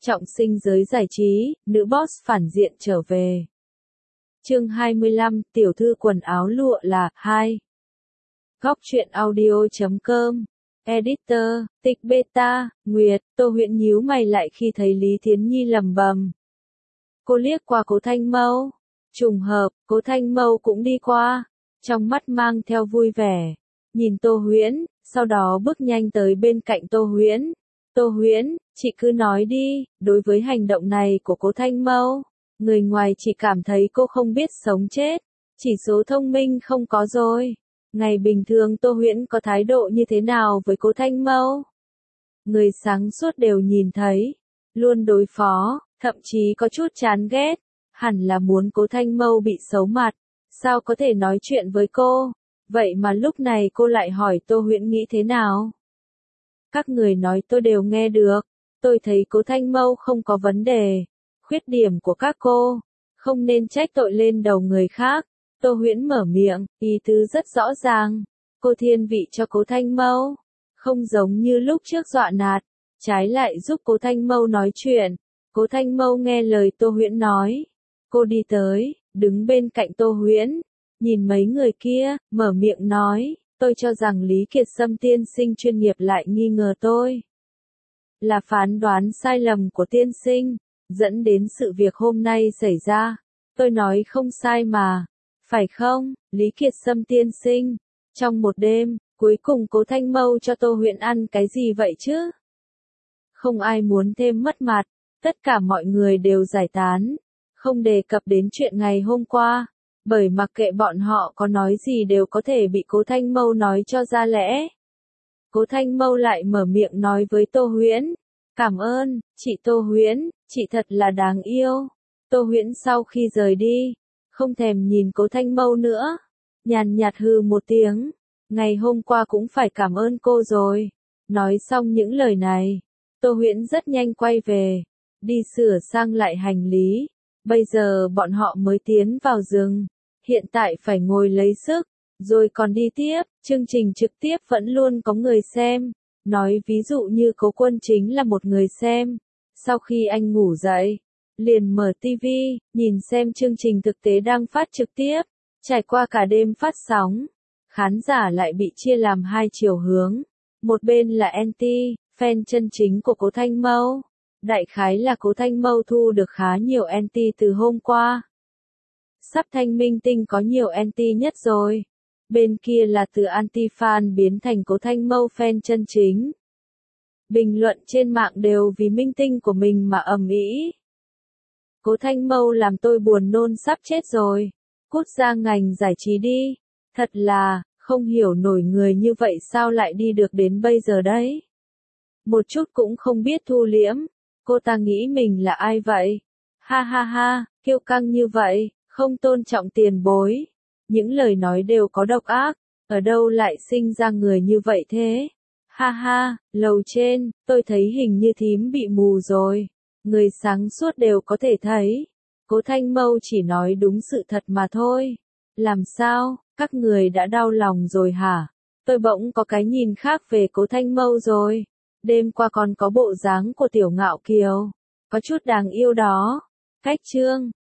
Trọng sinh giới giải trí, nữ boss phản diện trở về. Chương 25, tiểu thư quần áo lụa là 2. Góc truyện audio.com. Editor, Tịch Beta, Nguyệt. Tô Huyễn nhíu mày lại khi thấy Lý Thiến Nhi lẩm bẩm. Cô liếc qua Cố Thanh Mâu. Trùng hợp, Cố Thanh Mâu cũng đi qua, trong mắt mang theo vui vẻ. Nhìn Tô Huyễn, sau đó bước nhanh tới bên cạnh Tô Huyễn. Tô Huyễn, chị cứ nói đi, đối với hành động này của Cố Thanh Mâu, người ngoài chỉ cảm thấy cô không biết sống chết, chỉ số thông minh không có rồi. Ngày bình thường Tô Huyễn có thái độ như thế nào với Cố Thanh Mâu? Người sáng suốt đều nhìn thấy, luôn đối phó, thậm chí có chút chán ghét, hẳn là muốn Cố Thanh Mâu bị xấu mặt, sao có thể nói chuyện với cô? Vậy mà lúc này cô lại hỏi Tô Huyễn nghĩ thế nào? Các người nói tôi đều nghe được, tôi thấy Cố Thanh Mâu không có vấn đề, khuyết điểm của các cô, không nên trách tội lên đầu người khác. Tô Huyễn mở miệng, ý tứ rất rõ ràng, cô thiên vị cho Cố Thanh Mâu, không giống như lúc trước dọa nạt, trái lại giúp Cố Thanh Mâu nói chuyện. Cố Thanh Mâu nghe lời Tô Huyễn nói, cô đi tới, đứng bên cạnh Tô Huyễn, nhìn mấy người kia, mở miệng nói, tôi cho rằng Lý Kiệt Sâm tiên sinh chuyên nghiệp lại nghi ngờ tôi. Là phán đoán sai lầm của tiên sinh, dẫn đến sự việc hôm nay xảy ra. Tôi nói không sai mà, phải không, Lý Kiệt Sâm tiên sinh? Trong một đêm, cuối cùng Cố Thanh Mâu cho Tô Huyễn ăn cái gì vậy chứ? Không ai muốn thêm mất mặt, tất cả mọi người đều giải tán, không đề cập đến chuyện ngày hôm qua, bởi mặc kệ bọn họ có nói gì đều có thể bị Cố Thanh Mâu nói cho ra lẽ. Cố Thanh Mâu lại mở miệng nói với Tô Huyễn, cảm ơn, chị Tô Huyễn, chị thật là đáng yêu. Tô Huyễn sau khi rời đi, không thèm nhìn Cố Thanh Mâu nữa, nhàn nhạt hừ một tiếng, ngày hôm qua cũng phải cảm ơn cô rồi. Nói xong những lời này, Tô Huyễn rất nhanh quay về, đi sửa sang lại hành lý. Bây giờ bọn họ mới tiến vào rừng, hiện tại phải ngồi lấy sức, rồi còn đi tiếp, chương trình trực tiếp vẫn luôn có người xem. Nói ví dụ như Cố Quân chính là một người xem, sau khi anh ngủ dậy, liền mở TV, nhìn xem chương trình thực tế đang phát trực tiếp, trải qua cả đêm phát sóng. Khán giả lại bị chia làm hai chiều hướng, một bên là anti, fan chân chính của Cố Thanh Mâu. Đại khái là Cố Thanh Mâu thu được khá nhiều anti từ hôm qua. Sắp thanh minh tinh có nhiều anti nhất rồi. Bên kia là từ anti-fan biến thành Cố Thanh Mâu fan chân chính. Bình luận trên mạng đều vì minh tinh của mình mà ầm ĩ. Cố Thanh Mâu làm tôi buồn nôn sắp chết rồi. Cút ra ngành giải trí đi. Thật là, không hiểu nổi người như vậy sao lại đi được đến bây giờ đấy. Một chút cũng không biết thu liễm. Cô ta nghĩ mình là ai vậy? Ha ha ha, kiêu căng như vậy, không tôn trọng tiền bối. Những lời nói đều có độc ác, ở đâu lại sinh ra người như vậy thế? Ha ha, lầu trên, tôi thấy hình như thím bị mù rồi. Người sáng suốt đều có thể thấy. Cố Thanh Mâu chỉ nói đúng sự thật mà thôi. Làm sao, các người đã đau lòng rồi hả? Tôi bỗng có cái nhìn khác về Cố Thanh Mâu rồi. Đêm qua còn có bộ dáng của Tiểu Ngạo Kiều, có chút đáng yêu đó. Cách chương